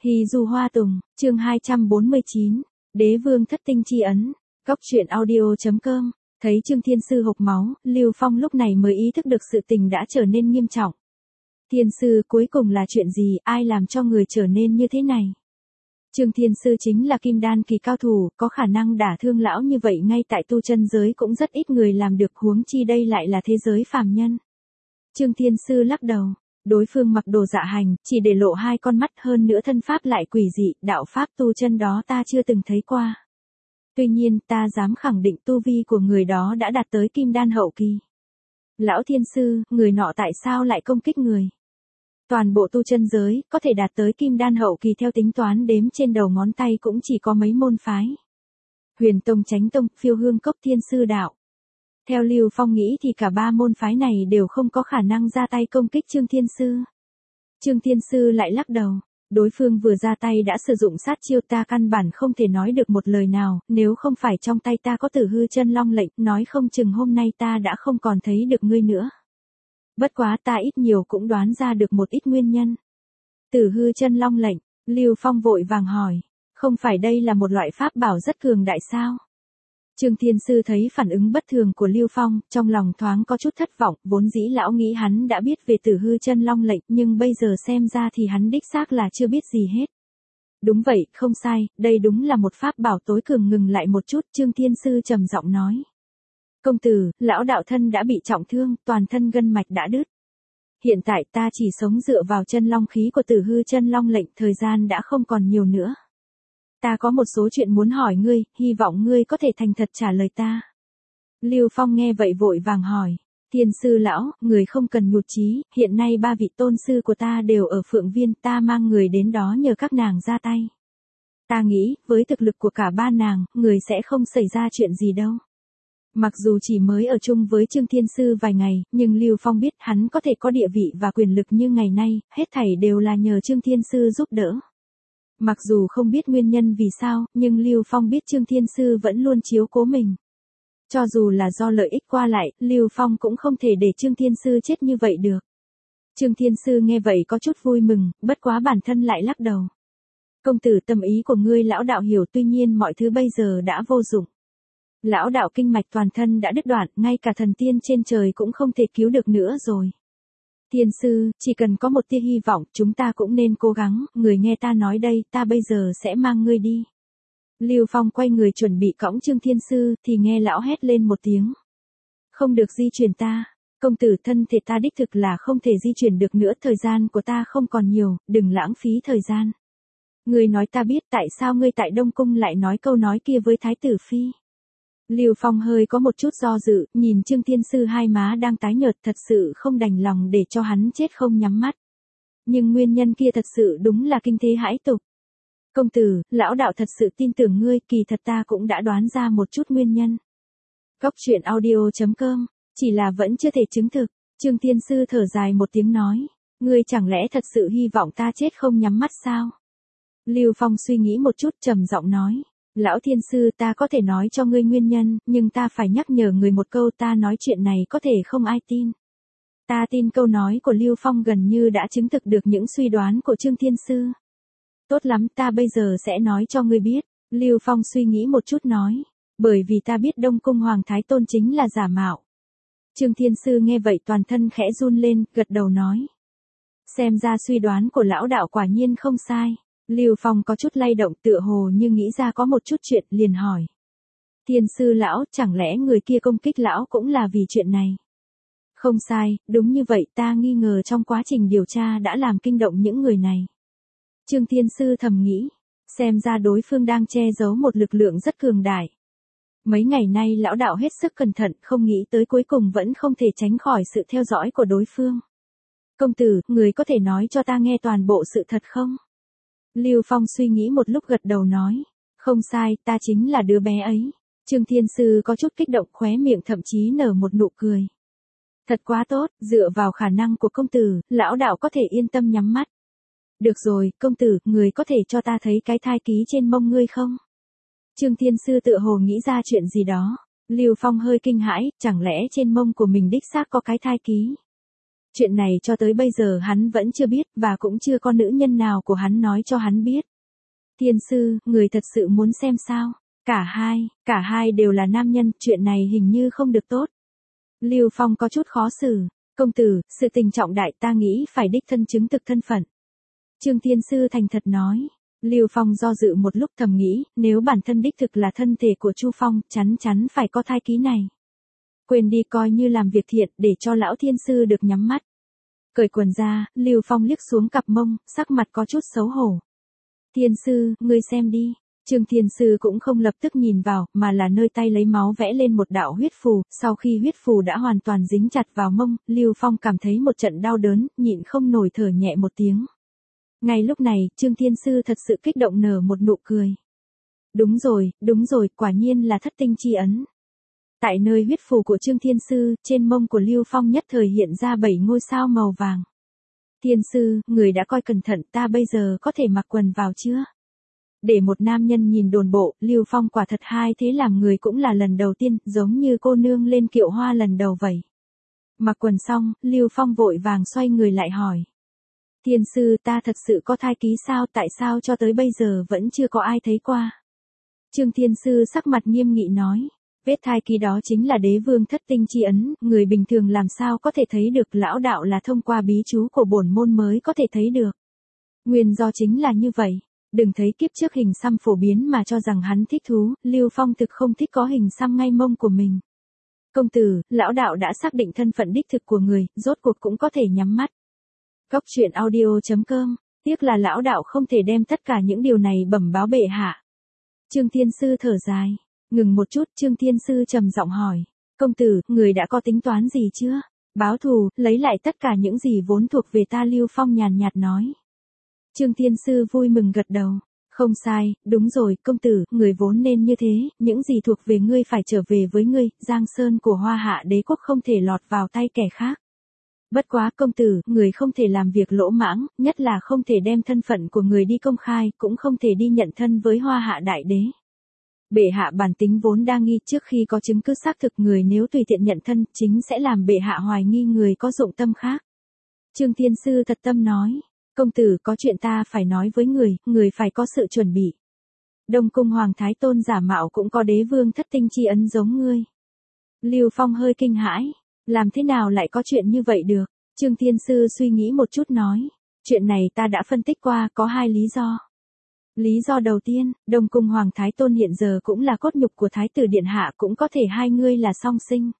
Hy du hoa tùng, chương 249, Đế vương thất tinh chi ấn, Cóc truyện audio.com, thấy Trương Thiên Sư hộc máu, Lưu Phong lúc này mới ý thức được sự tình đã trở nên nghiêm trọng. Thiên Sư cuối cùng là chuyện gì, ai làm cho người trở nên như thế này? Trương Thiên Sư chính là kim đan kỳ cao thủ, có khả năng đả thương lão như vậy ngay tại tu chân giới cũng rất ít người làm được, huống chi đây lại là thế giới phàm nhân. Trương Thiên Sư lắc đầu. Đối phương mặc đồ dạ hành, chỉ để lộ hai con mắt, hơn nữa thân pháp lại quỷ dị, đạo pháp tu chân đó ta chưa từng thấy qua. Tuy nhiên ta dám khẳng định tu vi của người đó đã đạt tới kim đan hậu kỳ. Lão Thiên Sư, người nọ tại sao lại công kích người? Toàn bộ tu chân giới, có thể đạt tới kim đan hậu kỳ theo tính toán đếm trên đầu ngón tay cũng chỉ có mấy môn phái. Huyền Tông, Chánh Tông, Phiêu Hương Cốc, Thiên Sư Đạo. Theo Lưu Phong nghĩ thì cả ba môn phái này đều không có khả năng ra tay công kích Trương Thiên Sư. Trương Thiên Sư lại lắc đầu, đối phương vừa ra tay đã sử dụng sát chiêu, ta căn bản không thể nói được một lời nào, nếu không phải trong tay ta có Tử Hư Chân Long lệnh, nói không chừng hôm nay ta đã không còn thấy được ngươi nữa. Bất quá ta ít nhiều cũng đoán ra được một ít nguyên nhân. Tử Hư Chân Long lệnh, Lưu Phong vội vàng hỏi, không phải đây là một loại pháp bảo rất cường đại sao? Trương Thiên Sư thấy phản ứng bất thường của Lưu Phong, trong lòng thoáng có chút thất vọng, vốn dĩ lão nghĩ hắn đã biết về Tử Hư Chân Long lệnh, nhưng bây giờ xem ra thì hắn đích xác là chưa biết gì hết. Đúng vậy, không sai, đây đúng là một pháp bảo tối cường. Ngừng lại một chút, Trương Thiên Sư trầm giọng nói. Công tử, lão đạo thân đã bị trọng thương, toàn thân gân mạch đã đứt. Hiện tại ta chỉ sống dựa vào chân long khí của Tử Hư Chân Long lệnh, thời gian đã không còn nhiều nữa. Ta có một số chuyện muốn hỏi ngươi, hy vọng ngươi có thể thành thật trả lời ta. Lưu Phong nghe vậy vội vàng hỏi, Thiên Sư lão, người không cần nhụt chí, hiện nay ba vị tôn sư của ta đều ở Phượng Viên, ta mang người đến đó nhờ các nàng ra tay. Ta nghĩ, với thực lực của cả ba nàng, người sẽ không xảy ra chuyện gì đâu. Mặc dù chỉ mới ở chung với Trương Thiên Sư vài ngày, nhưng Lưu Phong biết hắn có thể có địa vị và quyền lực như ngày nay, hết thảy đều là nhờ Trương Thiên Sư giúp đỡ. Mặc dù không biết nguyên nhân vì sao, nhưng Lưu Phong biết Trương Thiên Sư vẫn luôn chiếu cố mình. Cho dù là do lợi ích qua lại, Lưu Phong cũng không thể để Trương Thiên Sư chết như vậy được. Trương Thiên Sư nghe vậy có chút vui mừng, bất quá bản thân lại lắc đầu. Công tử, tâm ý của ngươi lão đạo hiểu, tuy nhiên mọi thứ bây giờ đã vô dụng. Lão đạo kinh mạch toàn thân đã đứt đoạn, ngay cả thần tiên trên trời cũng không thể cứu được nữa rồi. Thiên Sư, chỉ cần có một tia hy vọng, chúng ta cũng nên cố gắng, người nghe ta nói đây, ta bây giờ sẽ mang ngươi đi. Lưu Phong quay người chuẩn bị cõng Trương Thiên Sư, thì nghe lão hét lên một tiếng. Không được di chuyển ta, công tử, thân thể ta đích thực là không thể di chuyển được nữa, thời gian của ta không còn nhiều, đừng lãng phí thời gian. Ngươi nói ta biết tại sao ngươi tại Đông Cung lại nói câu nói kia với Thái tử Phi. Lưu Phong hơi có một chút do dự, nhìn Trương Thiên Sư hai má đang tái nhợt, thật sự không đành lòng để cho hắn chết không nhắm mắt. Nhưng nguyên nhân kia thật sự đúng là kinh thế hãi tục. Công tử, lão đạo thật sự tin tưởng ngươi, kỳ thật ta cũng đã đoán ra một chút nguyên nhân. Cóc truyện audio.com, chỉ là vẫn chưa thể chứng thực. Trương Thiên Sư thở dài một tiếng nói, ngươi chẳng lẽ thật sự hy vọng ta chết không nhắm mắt sao? Lưu Phong suy nghĩ một chút, trầm giọng nói. Lão Thiên Sư, ta có thể nói cho ngươi nguyên nhân, nhưng ta phải nhắc nhở người một câu, ta nói chuyện này có thể không ai tin. Ta tin câu nói của Lưu Phong gần như đã chứng thực được những suy đoán của Trương Thiên Sư. Tốt lắm, ta bây giờ sẽ nói cho ngươi biết. Lưu Phong suy nghĩ một chút nói, bởi vì ta biết Đông Cung Hoàng Thái Tôn chính là giả mạo. Trương Thiên Sư nghe vậy toàn thân khẽ run lên, gật đầu nói. Xem ra suy đoán của lão đạo quả nhiên không sai. Lưu Phong có chút lay động, tựa hồ như nghĩ ra có một chút chuyện, liền hỏi. Thiên Sư lão, chẳng lẽ người kia công kích lão cũng là vì chuyện này? Không sai, đúng như vậy, ta nghi ngờ trong quá trình điều tra đã làm kinh động những người này. Trương Thiên Sư thầm nghĩ, xem ra đối phương đang che giấu một lực lượng rất cường đại. Mấy ngày nay lão đạo hết sức cẩn thận, không nghĩ tới cuối cùng vẫn không thể tránh khỏi sự theo dõi của đối phương. Công tử, người có thể nói cho ta nghe toàn bộ sự thật không? Lưu Phong suy nghĩ một lúc gật đầu nói, không sai, ta chính là đứa bé ấy. Trương Thiên Sư có chút kích động, khóe miệng thậm chí nở một nụ cười. Thật quá tốt, dựa vào khả năng của công tử, lão đạo có thể yên tâm nhắm mắt. Được rồi, công tử, người có thể cho ta thấy cái thai ký trên mông ngươi không? Trương Thiên Sư tựa hồ nghĩ ra chuyện gì đó. Lưu Phong hơi kinh hãi, chẳng lẽ trên mông của mình đích xác có cái thai ký? Chuyện này cho tới bây giờ hắn vẫn chưa biết và cũng chưa có nữ nhân nào của hắn nói cho hắn biết. Thiên sư, người thật sự muốn xem sao? Cả hai đều là nam nhân, chuyện này hình như không được tốt. Lưu Phong có chút khó xử. Công tử, sự tình trọng đại ta nghĩ phải đích thân chứng thực thân phận. Trương Thiên Sư thành thật nói. Lưu Phong do dự một lúc thầm nghĩ, nếu bản thân đích thực là thân thể của Chu Phong, chắn chắn phải có thai ký này. Quên đi coi như làm việc thiện để cho lão Thiên Sư được nhắm mắt. Cởi quần ra, Lưu Phong liếc xuống cặp mông, sắc mặt có chút xấu hổ. Thiên Sư, ngươi xem đi. Trương Thiên Sư cũng không lập tức nhìn vào, mà là nơi tay lấy máu vẽ lên một đạo huyết phù, sau khi huyết phù đã hoàn toàn dính chặt vào mông, Lưu Phong cảm thấy một trận đau đớn, nhịn không nổi thở nhẹ một tiếng. Ngay lúc này, Trương Thiên Sư thật sự kích động nở một nụ cười. Đúng rồi, quả nhiên là thất tinh chi ấn. Tại nơi huyết phù của Trương Thiên Sư, trên mông của Lưu Phong nhất thời hiện ra 7 ngôi sao màu vàng. Thiên Sư, người đã coi cẩn thận, ta bây giờ có thể mặc quần vào chưa? Để một nam nhân nhìn đồn bộ, Lưu Phong quả thật hai thế làm người cũng là lần đầu tiên, giống như cô nương lên kiệu hoa lần đầu vậy. Mặc quần xong, Lưu Phong vội vàng xoay người lại hỏi. Thiên Sư, ta thật sự có thai ký sao, tại sao cho tới bây giờ vẫn chưa có ai thấy qua? Trương Thiên Sư sắc mặt nghiêm nghị nói. Vết thai ký đó chính là đế vương thất tinh chi ấn, người bình thường làm sao có thể thấy được, lão đạo là thông qua bí chú của bổn môn mới có thể thấy được. Nguyên do chính là như vậy. Đừng thấy kiếp trước hình xăm phổ biến mà cho rằng hắn thích thú, Lưu Phong thực không thích có hình xăm ngay mông của mình. Công tử, lão đạo đã xác định thân phận đích thực của người, rốt cuộc cũng có thể nhắm mắt. Góc truyện audio.com, tiếc là lão đạo không thể đem tất cả những điều này bẩm báo bệ hạ. Trương Thiên Sư thở dài, ngừng một chút, Trương Thiên Sư trầm giọng hỏi. Công tử, người đã có tính toán gì chưa? Báo thù, lấy lại tất cả những gì vốn thuộc về ta, Lưu Phong nhàn nhạt nói. Trương Thiên Sư vui mừng gật đầu. Không sai, đúng rồi, công tử, người vốn nên như thế, những gì thuộc về ngươi phải trở về với ngươi, Giang Sơn của Hoa Hạ đế quốc không thể lọt vào tay kẻ khác. Bất quá công tử, người không thể làm việc lỗ mãng, nhất là không thể đem thân phận của người đi công khai, cũng không thể đi nhận thân với Hoa Hạ đại đế. Bệ hạ bản tính vốn đa nghi, trước khi có chứng cứ xác thực người nếu tùy tiện nhận thân, chính sẽ làm bệ hạ hoài nghi người có dụng tâm khác. Trương Thiên Sư thật tâm nói. Công tử, có chuyện ta phải nói với người phải có sự chuẩn bị. Đông Cung Hoàng Thái Tôn giả mạo cũng có đế vương thất tinh chi ấn giống ngươi. Lưu Phong hơi kinh hãi. Làm thế nào lại có chuyện như vậy được? Trương Thiên Sư suy nghĩ một chút nói. Chuyện này ta đã phân tích qua, có hai lý do. Lý do đầu tiên, Đông Cung Hoàng Thái Tôn hiện giờ cũng là cốt nhục của Thái tử Điện Hạ, cũng có thể hai ngươi là song sinh.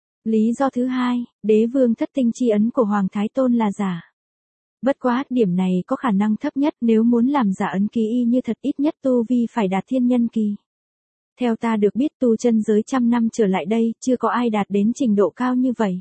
Lý do thứ hai, đế vương thất tinh chi ấn của Hoàng Thái Tôn là giả. Bất quá, điểm này có khả năng thấp nhất, nếu muốn làm giả ấn ký y như thật, ít nhất tu vi phải đạt thiên nhân kỳ. Theo ta được biết, tu chân giới trăm năm trở lại đây, chưa có ai đạt đến trình độ cao như vậy.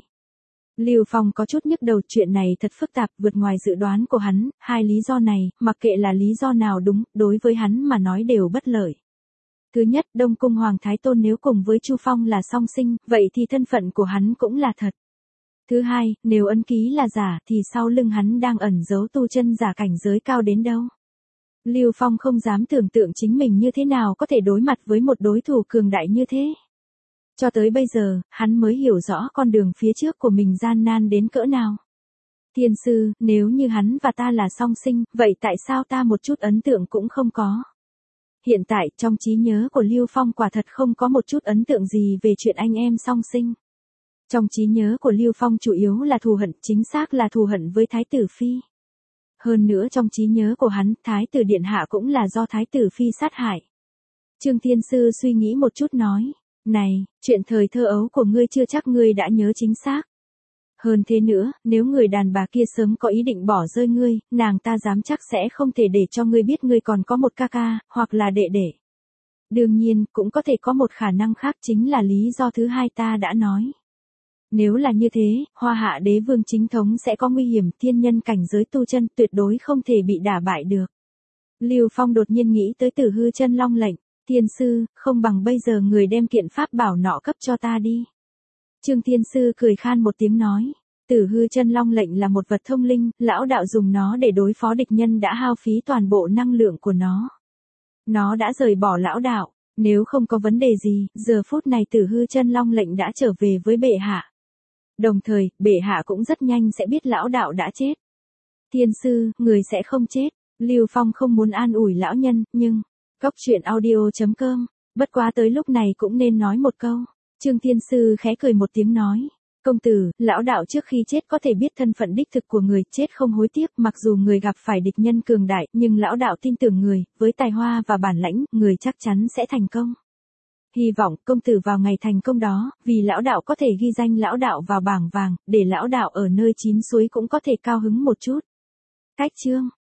Lưu Phong có chút nhức đầu, chuyện này thật phức tạp, vượt ngoài dự đoán của hắn, hai lý do này, mặc kệ là lý do nào đúng, đối với hắn mà nói đều bất lợi. Thứ nhất, Đông Cung Hoàng Thái Tôn nếu cùng với Chu Phong là song sinh, vậy thì thân phận của hắn cũng là thật. Thứ hai, nếu ấn ký là giả thì sau lưng hắn đang ẩn giấu tu chân giả cảnh giới cao đến đâu. Lưu Phong không dám tưởng tượng chính mình như thế nào có thể đối mặt với một đối thủ cường đại như thế. Cho tới bây giờ, hắn mới hiểu rõ con đường phía trước của mình gian nan đến cỡ nào. Thiên Sư, nếu như hắn và ta là song sinh, vậy tại sao ta một chút ấn tượng cũng không có? Hiện tại, trong trí nhớ của Lưu Phong quả thật không có một chút ấn tượng gì về chuyện anh em song sinh. Trong trí nhớ của Lưu Phong chủ yếu là thù hận, chính xác là thù hận với Thái tử Phi. Hơn nữa trong trí nhớ của hắn, Thái tử Điện Hạ cũng là do Thái tử Phi sát hại. Trương Thiên Sư suy nghĩ một chút nói, này, chuyện thời thơ ấu của ngươi chưa chắc ngươi đã nhớ chính xác. Hơn thế nữa, nếu người đàn bà kia sớm có ý định bỏ rơi ngươi, nàng ta dám chắc sẽ không thể để cho ngươi biết ngươi còn có một ca ca, hoặc là đệ đệ. Đương nhiên, cũng có thể có một khả năng khác, chính là lý do thứ hai ta đã nói. Nếu là như thế, Hoa Hạ đế vương chính thống sẽ có nguy hiểm, thiên nhân cảnh giới tu chân tuyệt đối không thể bị đả bại được. Lưu Phong đột nhiên nghĩ tới Tử Hư Chân Long lệnh, Thiên Sư, không bằng bây giờ người đem kiện pháp bảo nọ cấp cho ta đi. Trương Thiên Sư cười khan một tiếng nói, Tử Hư Chân Long lệnh là một vật thông linh, lão đạo dùng nó để đối phó địch nhân đã hao phí toàn bộ năng lượng của nó. Nó đã rời bỏ lão đạo, nếu không có vấn đề gì, giờ phút này Tử Hư Chân Long lệnh đã trở về với bệ hạ. Đồng thời, bệ hạ cũng rất nhanh sẽ biết lão đạo đã chết. Thiên sư, người sẽ không chết. Lưu Phong không muốn an ủi lão nhân, nhưng, Cốc truyện audio.com, bất quá tới lúc này cũng nên nói một câu. Trương Thiên Sư khẽ cười một tiếng nói. Công tử, lão đạo trước khi chết có thể biết thân phận đích thực của người, chết không hối tiếc, mặc dù người gặp phải địch nhân cường đại, nhưng lão đạo tin tưởng người, với tài hoa và bản lãnh, người chắc chắn sẽ thành công. Hy vọng công tử vào ngày thành công đó, vì lão đạo có thể ghi danh lão đạo vào bảng vàng, để lão đạo ở nơi chín suối cũng có thể cao hứng một chút. Cách chương